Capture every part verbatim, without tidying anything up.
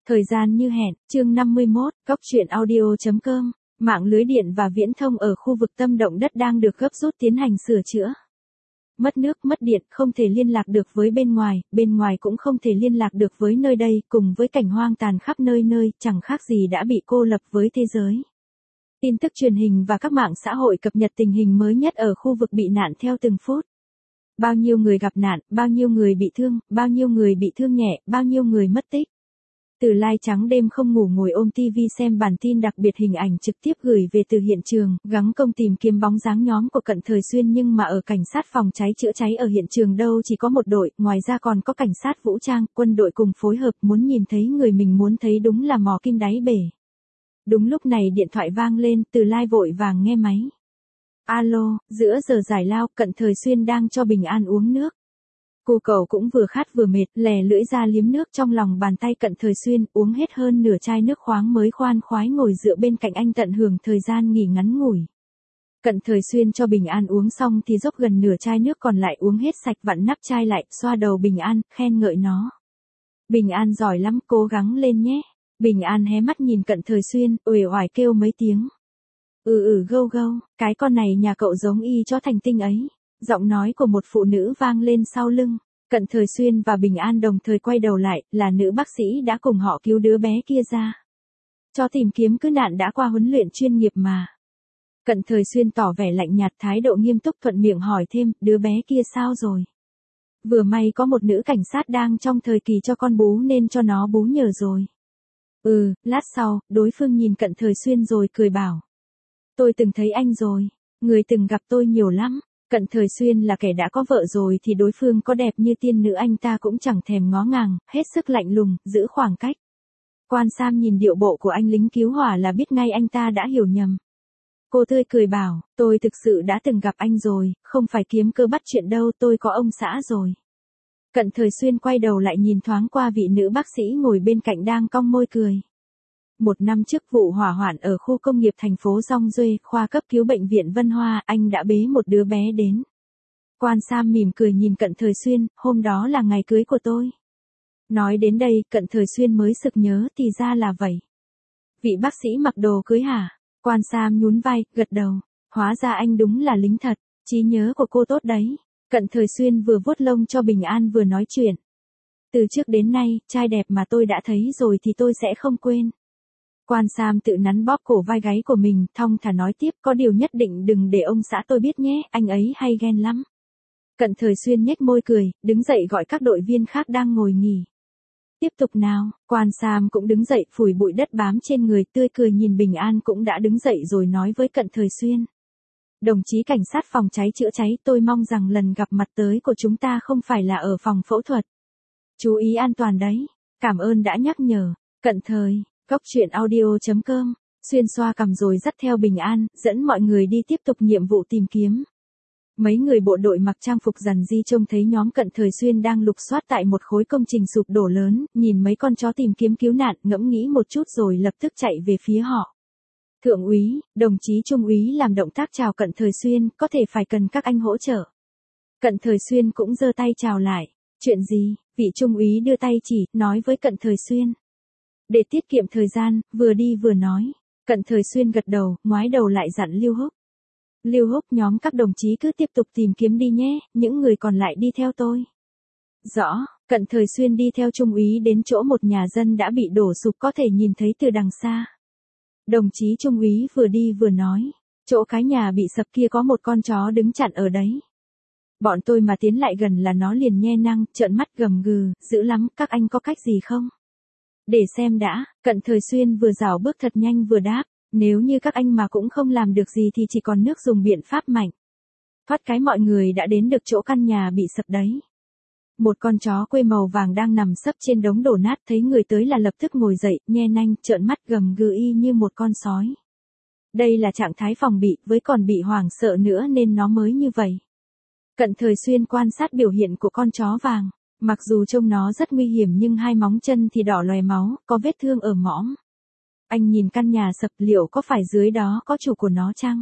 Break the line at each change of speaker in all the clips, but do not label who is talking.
Thời gian như hẹn, chương năm mươi mốt, góc truyện audio chấm com, mạng lưới điện và viễn thông ở khu vực tâm động đất đang được gấp rút tiến hành sửa chữa. Mất nước, mất điện, không thể liên lạc được với bên ngoài, bên ngoài cũng không thể liên lạc được với nơi đây, cùng với cảnh hoang tàn khắp nơi nơi, chẳng khác gì đã bị cô lập với thế giới. Tin tức truyền hình và các mạng xã hội cập nhật tình hình mới nhất ở khu vực bị nạn theo từng phút. Bao nhiêu người gặp nạn, bao nhiêu người bị thương, bao nhiêu người bị thương nhẹ, bao nhiêu người mất tích. Từ Lai trắng đêm không ngủ ngồi ôm ti vi xem bản tin đặc biệt hình ảnh trực tiếp gửi về từ hiện trường, gắng công tìm kiếm bóng dáng nhóm của Cận Thời Xuyên, nhưng mà ở cảnh sát phòng cháy chữa cháy ở hiện trường đâu chỉ có một đội, ngoài ra còn có cảnh sát vũ trang, quân đội cùng phối hợp, muốn nhìn thấy người mình muốn thấy đúng là mò kim đáy bể. Đúng lúc này điện thoại vang lên, Từ Lai vội vàng nghe máy. Alo, giữa giờ giải lao, Cận Thời Xuyên đang cho Bình An uống nước. Cô cậu cũng vừa khát vừa mệt, lè lưỡi ra liếm nước trong lòng bàn tay Cận Thời Xuyên, uống hết hơn nửa chai nước khoáng mới khoan khoái ngồi dựa bên cạnh anh tận hưởng thời gian nghỉ ngắn ngủi. Cận Thời Xuyên cho Bình An uống xong thì dốc gần nửa chai nước còn lại uống hết sạch, vặn nắp chai lại, xoa đầu Bình An, khen ngợi nó. Bình An giỏi lắm, cố gắng lên nhé. Bình An hé mắt nhìn Cận Thời Xuyên, uể oải kêu mấy tiếng. Ừ ừ gâu gâu, cái con này nhà cậu giống y chó thành tinh ấy. Giọng nói của một phụ nữ vang lên sau lưng. Cận Thời Xuyên và Bình An đồng thời quay đầu lại, là nữ bác sĩ đã cùng họ cứu đứa bé kia ra. Cho tìm kiếm cứu nạn đã qua huấn luyện chuyên nghiệp mà. Cận Thời Xuyên tỏ vẻ lạnh nhạt, thái độ nghiêm túc, thuận miệng hỏi thêm, đứa bé kia sao rồi? Vừa may có một nữ cảnh sát đang trong thời kỳ cho con bú nên cho nó bú nhờ rồi. Ừ, lát sau, đối phương nhìn Cận Thời Xuyên rồi cười bảo. Tôi từng thấy anh rồi, người từng gặp tôi nhiều lắm. Cận Thời Xuyên là kẻ đã có vợ rồi thì đối phương có đẹp như tiên nữ anh ta cũng chẳng thèm ngó ngàng, hết sức lạnh lùng, giữ khoảng cách. Quan Sam nhìn điệu bộ của anh lính cứu hỏa là biết ngay anh ta đã hiểu nhầm. Cô tươi cười bảo, tôi thực sự đã từng gặp anh rồi, không phải kiếm cơ bắt chuyện đâu, tôi có ông xã rồi. Cận Thời Xuyên quay đầu lại nhìn thoáng qua vị nữ bác sĩ ngồi bên cạnh đang cong môi cười. Một năm trước vụ hỏa hoạn ở khu công nghiệp thành phố Rong Duê, khoa cấp cứu bệnh viện Vân Hoa, anh đã bế một đứa bé đến. Quan Sam mỉm cười nhìn Cận Thời Xuyên, hôm đó là ngày cưới của tôi. Nói đến đây, Cận Thời Xuyên mới sực nhớ thì ra là vậy. Vị bác sĩ mặc đồ cưới hả? Quan Sam nhún vai, gật đầu. Hóa ra anh đúng là lính thật, trí nhớ của cô tốt đấy. Cận Thời Xuyên vừa vuốt lông cho Bình An vừa nói chuyện. Từ trước đến nay, trai đẹp mà tôi đã thấy rồi thì tôi sẽ không quên. Quan Sam tự nắn bóp cổ vai gáy của mình, thong thả nói tiếp, có điều nhất định đừng để ông xã tôi biết nhé, anh ấy hay ghen lắm. Cận Thời Xuyên nhếch môi cười, đứng dậy gọi các đội viên khác đang ngồi nghỉ. Tiếp tục nào, Quan Sam cũng đứng dậy, phủi bụi đất bám trên người, tươi cười nhìn Bình An cũng đã đứng dậy rồi nói với Cận Thời Xuyên. Đồng chí cảnh sát phòng cháy chữa cháy, tôi mong rằng lần gặp mặt tới của chúng ta không phải là ở phòng phẫu thuật. Chú ý an toàn đấy, cảm ơn đã nhắc nhở. Cận Thời. Góc truyện audio chấm com, Xuyên xoa cằm rồi dắt theo Bình An, dẫn mọi người đi tiếp tục nhiệm vụ tìm kiếm. Mấy người bộ đội mặc trang phục rằn di trông thấy nhóm Cận Thời Xuyên đang lục soát tại một khối công trình sụp đổ lớn, nhìn mấy con chó tìm kiếm cứu nạn, ngẫm nghĩ một chút rồi lập tức chạy về phía họ. Thượng úy, đồng chí trung úy làm động tác chào Cận Thời Xuyên, có thể phải cần các anh hỗ trợ. Cận Thời Xuyên cũng giơ tay chào lại. Chuyện gì? Vị trung úy đưa tay chỉ, nói với Cận Thời Xuyên. Để tiết kiệm thời gian, vừa đi vừa nói. Cận Thời Xuyên gật đầu, ngoái đầu lại dặn Lưu Húc. Lưu Húc, nhóm các đồng chí cứ tiếp tục tìm kiếm đi nhé, những người còn lại đi theo tôi. Rõ, Cận Thời Xuyên đi theo trung úy đến chỗ một nhà dân đã bị đổ sụp có thể nhìn thấy từ đằng xa. Đồng chí trung úy vừa đi vừa nói, chỗ cái nhà bị sập kia có một con chó đứng chặn ở đấy. Bọn tôi mà tiến lại gần là nó liền nhe nang, trợn mắt gầm gừ, dữ lắm, các anh có cách gì không? Để xem đã, Cận Thời Xuyên vừa rảo bước thật nhanh vừa đáp, nếu như các anh mà cũng không làm được gì thì chỉ còn nước dùng biện pháp mạnh. Thoát cái mọi người đã đến được chỗ căn nhà bị sập đấy. Một con chó quê màu vàng đang nằm sấp trên đống đổ nát, thấy người tới là lập tức ngồi dậy, nhe nanh, trợn mắt gầm gừ y như một con sói. Đây là trạng thái phòng bị, với còn bị hoảng sợ nữa nên nó mới như vậy. Cận Thời Xuyên quan sát biểu hiện của con chó vàng. Mặc dù trông nó rất nguy hiểm nhưng hai móng chân thì đỏ loè máu, có vết thương ở mõm. Anh nhìn căn nhà sập, liệu có phải dưới đó có chủ của nó chăng?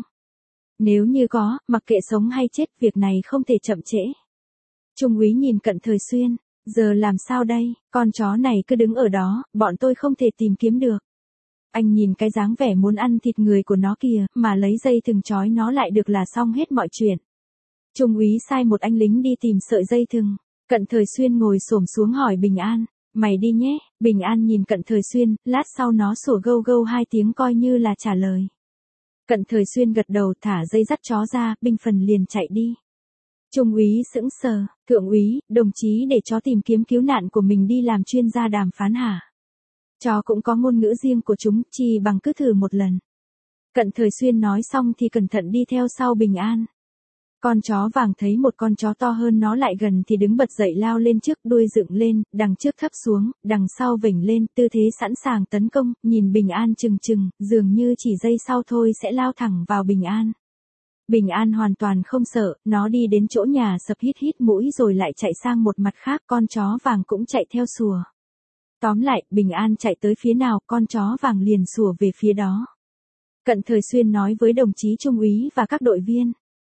Nếu như có, mặc kệ sống hay chết, việc này không thể chậm trễ. Trung úy nhìn Cận Thời Xuyên, Giờ làm sao đây, con chó này cứ đứng ở đó, bọn tôi không thể tìm kiếm được. Anh nhìn cái dáng vẻ muốn ăn thịt người của nó kìa, mà lấy dây thừng trói nó lại được là xong hết mọi chuyện. Trung úy sai một anh lính đi tìm sợi dây thừng. Cận Thời Xuyên ngồi xổm xuống hỏi Bình An, mày đi nhé. Bình An nhìn Cận Thời Xuyên, lát sau nó sủa gâu gâu hai tiếng coi như là trả lời. Cận Thời Xuyên gật đầu thả dây dắt chó ra, binh phần liền chạy đi. Trung úy sững sờ, thượng úy, đồng chí để chó tìm kiếm cứu nạn của mình đi làm chuyên gia đàm phán hả? Chó cũng có ngôn ngữ riêng của chúng, chỉ bằng cứ thử một lần. Cận Thời Xuyên nói xong thì cẩn thận đi theo sau Bình An. Con chó vàng thấy một con chó to hơn nó lại gần thì đứng bật dậy lao lên trước, đuôi dựng lên, đằng trước thấp xuống, đằng sau vểnh lên, tư thế sẵn sàng tấn công, nhìn Bình An chừng chừng, dường như chỉ giây sau thôi sẽ lao thẳng vào Bình An. Bình An hoàn toàn không sợ, nó đi đến chỗ nhà sập hít hít mũi rồi lại chạy sang một mặt khác, con chó vàng cũng chạy theo sủa. Tóm lại, Bình An chạy tới phía nào, con chó vàng liền sủa về phía đó. Cận Thời Xuyên nói với đồng chí trung úy và các đội viên.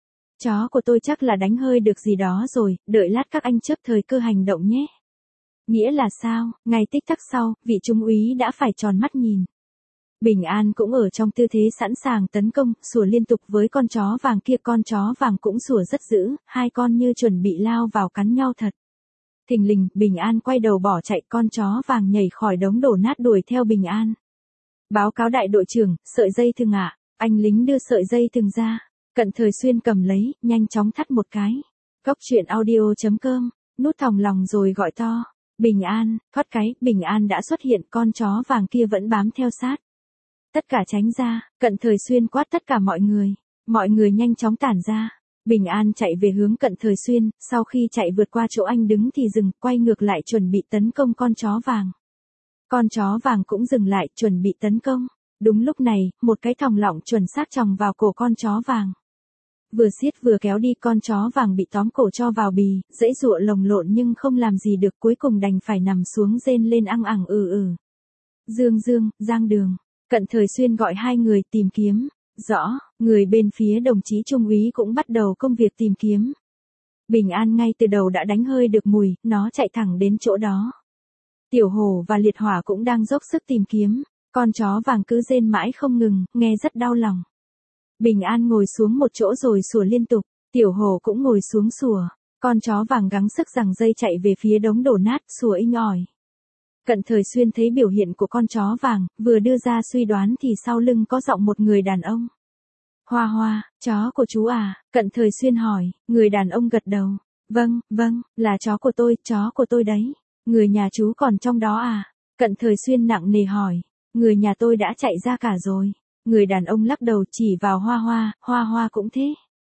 Chó của tôi chắc là đánh hơi được gì đó rồi, đợi lát các anh chớp thời cơ hành động nhé. Nghĩa là sao, ngay tích tắc sau, vị trung úy đã phải tròn mắt nhìn. Bình An cũng ở trong tư thế sẵn sàng tấn công, sủa liên tục với con chó vàng kia, con chó vàng cũng sủa rất dữ, hai con như chuẩn bị lao vào cắn nhau thật. Thình lình, Bình An quay đầu bỏ chạy, con chó vàng nhảy khỏi đống đổ nát đuổi theo Bình An. Báo cáo đại đội trưởng, sợi dây thừng ạ, anh lính đưa sợi dây thừng ra. Cận Thời Xuyên cầm lấy, nhanh chóng thắt một cái. Góc truyện audio chấm com, nút thòng lòng rồi gọi to. Bình An, thoát cái, Bình An đã xuất hiện, con chó vàng kia vẫn bám theo sát. Tất cả tránh ra, Cận Thời Xuyên quát tất cả mọi người. Mọi người nhanh chóng tản ra. Bình An chạy về hướng Cận Thời Xuyên, sau khi chạy vượt qua chỗ anh đứng thì dừng, quay ngược lại chuẩn bị tấn công con chó vàng. Con chó vàng cũng dừng lại, chuẩn bị tấn công. Đúng lúc này, một cái thòng lọng chuẩn xác chòng vào cổ con chó vàng. Vừa siết vừa kéo đi, con chó vàng bị tóm cổ cho vào bì, dãy giụa lồng lộn nhưng không làm gì được, cuối cùng đành phải nằm xuống rên lên ăng ẳng ừ ừ. Dương Dương, Giang Đường. Cận Thời Xuyên gọi hai người tìm kiếm. Rõ, người bên phía đồng chí trung úy cũng bắt đầu công việc tìm kiếm. Bình An ngay từ đầu đã đánh hơi được mùi, nó chạy thẳng đến chỗ đó. Tiểu Hổ và Liệt Hỏa cũng đang dốc sức tìm kiếm, con chó vàng cứ rên mãi không ngừng, nghe rất đau lòng. Bình An ngồi xuống một chỗ rồi sủa liên tục, Tiểu Hổ cũng ngồi xuống sủa, con chó vàng gắng sức giằng dây chạy về phía đống đổ nát, sủa inh ỏi. Cận Thời Xuyên thấy biểu hiện của con chó vàng, vừa đưa ra suy đoán thì sau lưng có giọng một người đàn ông. Hoa Hoa, chó của chú à? Cận Thời Xuyên hỏi, người đàn ông gật đầu. Vâng, vâng, là chó của tôi, chó của tôi đấy. Người nhà chú còn trong đó à? Cận Thời Xuyên nặng nề hỏi, người nhà tôi đã chạy ra cả rồi. Người đàn ông lắc đầu chỉ vào Hoa Hoa, Hoa Hoa cũng thế.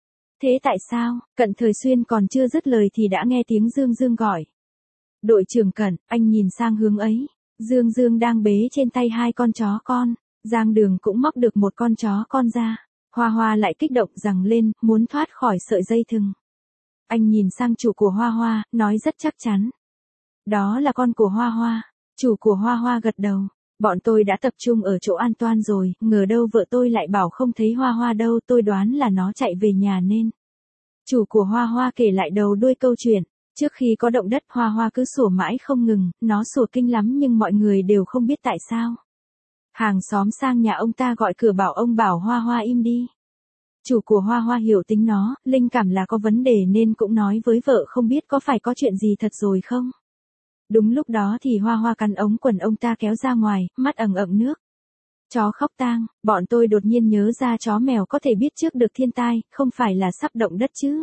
Thế tại sao? Cận Thời Xuyên còn chưa dứt lời thì đã nghe tiếng Dương Dương gọi. Đội trưởng Cận, anh nhìn sang hướng ấy. Dương Dương đang bế trên tay hai con chó con. Giang Đường cũng móc được một con chó con ra. Hoa Hoa lại kích động giằng lên, muốn thoát khỏi sợi dây thừng. Anh nhìn sang chủ của Hoa Hoa, nói rất chắc chắn. Đó là con của Hoa Hoa. Chủ của Hoa Hoa gật đầu. Bọn tôi đã tập trung ở chỗ an toàn rồi, ngờ đâu vợ tôi lại bảo không thấy Hoa Hoa đâu, tôi đoán là nó chạy về nhà nên. Chủ của Hoa Hoa kể lại đầu đuôi câu chuyện. Trước khi có động đất, Hoa Hoa cứ sủa mãi không ngừng, nó sủa kinh lắm nhưng mọi người đều không biết tại sao. Hàng xóm sang nhà ông ta gọi cửa bảo ông bảo Hoa Hoa im đi. Chủ của Hoa Hoa hiểu tính nó, linh cảm là có vấn đề nên cũng nói với vợ không biết có phải có chuyện gì thật rồi không. Đúng lúc đó thì Hoa Hoa cắn ống quần ông ta kéo ra ngoài, mắt ẩn ẩn nước. Chó khóc tang, bọn tôi đột nhiên nhớ ra chó mèo có thể biết trước được thiên tai, không phải là sắp động đất chứ.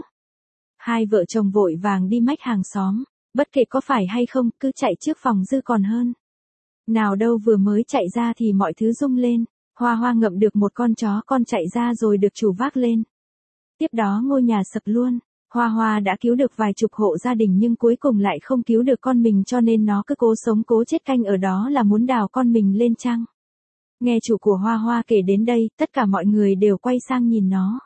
Hai vợ chồng vội vàng đi mách hàng xóm, bất kể có phải hay không, cứ chạy trước phòng dư còn hơn. Nào đâu vừa mới chạy ra thì mọi thứ rung lên, Hoa Hoa ngậm được một con chó con chạy ra rồi được chủ vác lên. Tiếp đó ngôi nhà sập luôn, Hoa Hoa đã cứu được vài chục hộ gia đình nhưng cuối cùng lại không cứu được con mình cho nên nó cứ cố sống cố chết canh ở đó là muốn đào con mình lên chăng. Nghe chủ của Hoa Hoa kể đến đây, tất cả mọi người đều quay sang nhìn nó.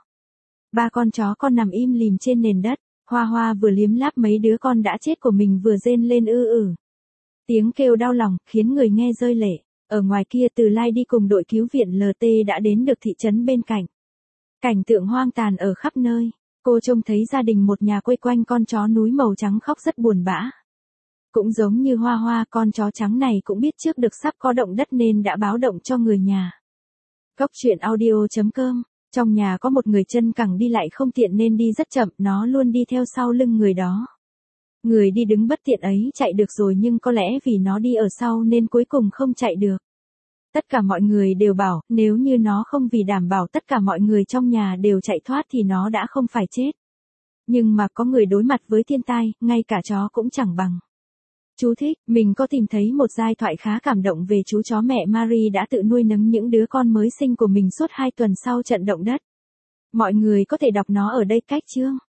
Ba con chó con nằm im lìm trên nền đất, Hoa Hoa vừa liếm láp mấy đứa con đã chết của mình vừa rên lên ư ử. Tiếng kêu đau lòng, khiến người nghe rơi lệ. Ở ngoài kia Từ Lai đi cùng đội cứu viện lờ tê đã đến được thị trấn bên cạnh. Cảnh tượng hoang tàn ở khắp nơi. Cô trông thấy gia đình một nhà quây quanh con chó núi màu trắng khóc rất buồn bã. Cũng giống như Hoa Hoa, con chó trắng này cũng biết trước được sắp có động đất nên đã báo động cho người nhà. Góc truyện audio chấm com. Trong nhà có một người chân cẳng đi lại không tiện nên đi rất chậm, nó luôn đi theo sau lưng người đó. Người đi đứng bất tiện ấy chạy được rồi nhưng có lẽ vì nó đi ở sau nên cuối cùng không chạy được. Tất cả mọi người đều bảo, nếu như nó không vì đảm bảo tất cả mọi người trong nhà đều chạy thoát thì nó đã không phải chết. Nhưng mà có người đối mặt với thiên tai, ngay cả chó cũng chẳng bằng. Chú thích, mình có tìm thấy một giai thoại khá cảm động về chú chó mẹ Marie đã tự nuôi nấng những đứa con mới sinh của mình suốt hai tuần sau trận động đất. Mọi người có thể đọc nó ở đây cách chương.